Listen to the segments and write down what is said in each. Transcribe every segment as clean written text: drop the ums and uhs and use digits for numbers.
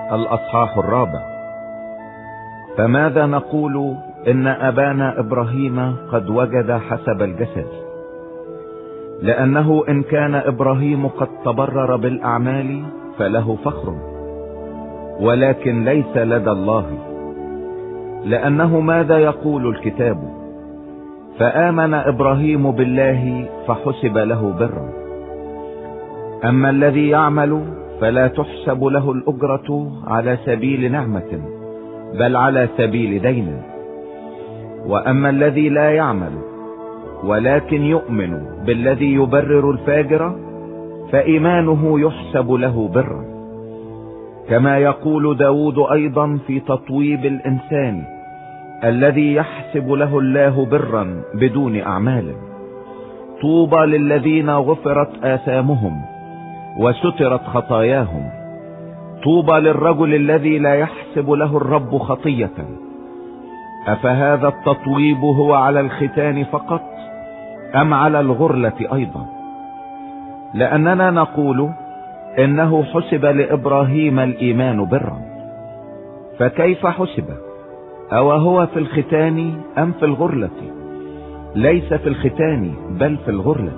الأصحاح 4. فماذا نقول إن أبانا إبراهيم قد وجد حسب الجسد؟ لأنه إن كان إبراهيم قد تبرر بالأعمال فله فخر، ولكن ليس لدى الله. لأنه ماذا يقول الكتاب؟ فآمن إبراهيم بالله فحسب له برا. أما الذي يعمل فلا تحسب له الأجرة على سبيل نعمة، بل على سبيل دين. وأما الذي لا يعمل ولكن يؤمن بالذي يبرر الفاجر فإيمانه يحسب له برا. كما يقول داود أيضا في تطويب الإنسان الذي يحسب له الله برا بدون أعمال: طوبى للذين غفرت آثامهم وسترت خطاياهم. طوبى للرجل الذي لا يحسب له الرب خطية. أفهذا التطويب هو على الختان فقط أم على الغرلة أيضا؟ لأننا نقول إنه حسب لإبراهيم الإيمان برا. فكيف حسب؟ أو هو في الختان أم في الغرلة؟ ليس في الختان بل في الغرلة.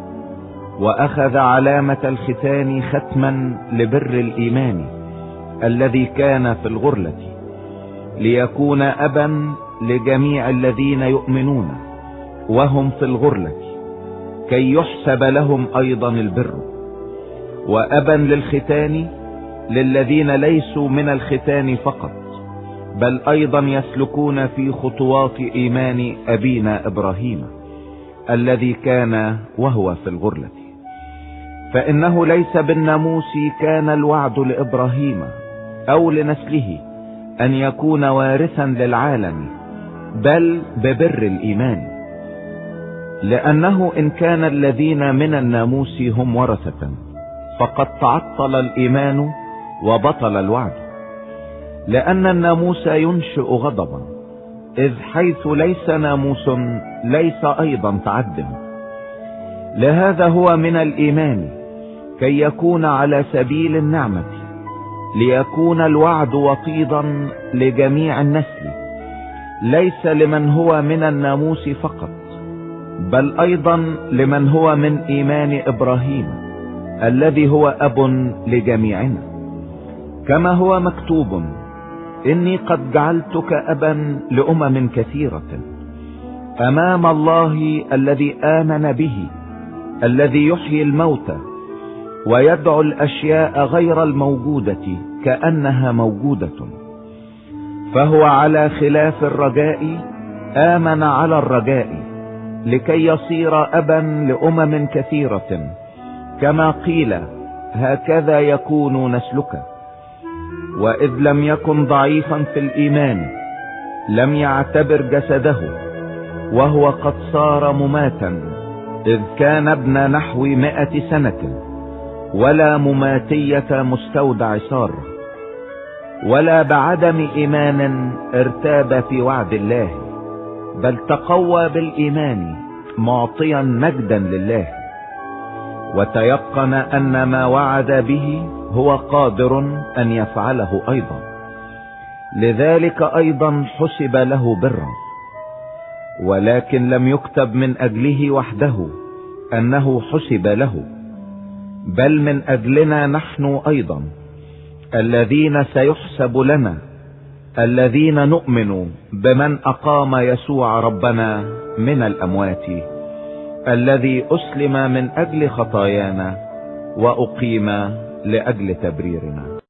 وأخذ علامة الختان ختما لبر الإيمان الذي كان في الغرلة، ليكون أبا لجميع الذين يؤمنون وهم في الغرلة، كي يحسب لهم أيضا البر. وأبا للختان للذين ليسوا من الختان فقط، بل أيضا يسلكون في خطوات إيمان أبينا إبراهيم الذي كان وهو في الغرلة. فإنه ليس بالناموس كان الوعد لإبراهيم أو لنسله أن يكون وارثا للعالم، بل ببر الإيمان. لأنه إن كان الذين من الناموس هم ورثة فقد تعطل الإيمان وبطل الوعد. لأن الناموس ينشئ غضبا، إذ حيث ليس ناموس ليس أيضا تعد. لهذا هو من الإيمان كي يكون على سبيل النعمة، ليكون الوعد وطيدا لجميع النسل، ليس لمن هو من الناموس فقط، بل أيضا لمن هو من إيمان إبراهيم الذي هو أب لجميعنا. كما هو مكتوب: إني قد جعلتك أبا لأمم كثيرة، أمام الله الذي آمن به، الذي يحيي الموتى ويدعو الأشياء غير الموجودة كأنها موجودة. فهو على خلاف الرجاء آمن على الرجاء لكي يصير أبا لأمم كثيرة، كما قيل: هكذا يكون نسلك. وإذ لم يكن ضعيفا في الإيمان لم يعتبر جسده وهو قد صار مماتا، إذ كان ابن نحو 100 سنة، ولا مماتية مستودع صار، ولا بعدم إيمان ارتاب في وعد الله، بل تقوى بالإيمان معطيا مجدا لله، وتيقن أن ما وعد به هو قادر أن يفعله أيضا. لذلك أيضا حسب له برا. ولكن لم يكتب من أجله وحده أنه حسب له، بل من أجلنا نحن أيضا، الذين سيحسب لنا، الذين نؤمن بمن أقام يسوع ربنا من الأموات، الذي أسلم من أجل خطايانا وأقيم لأجل تبريرنا.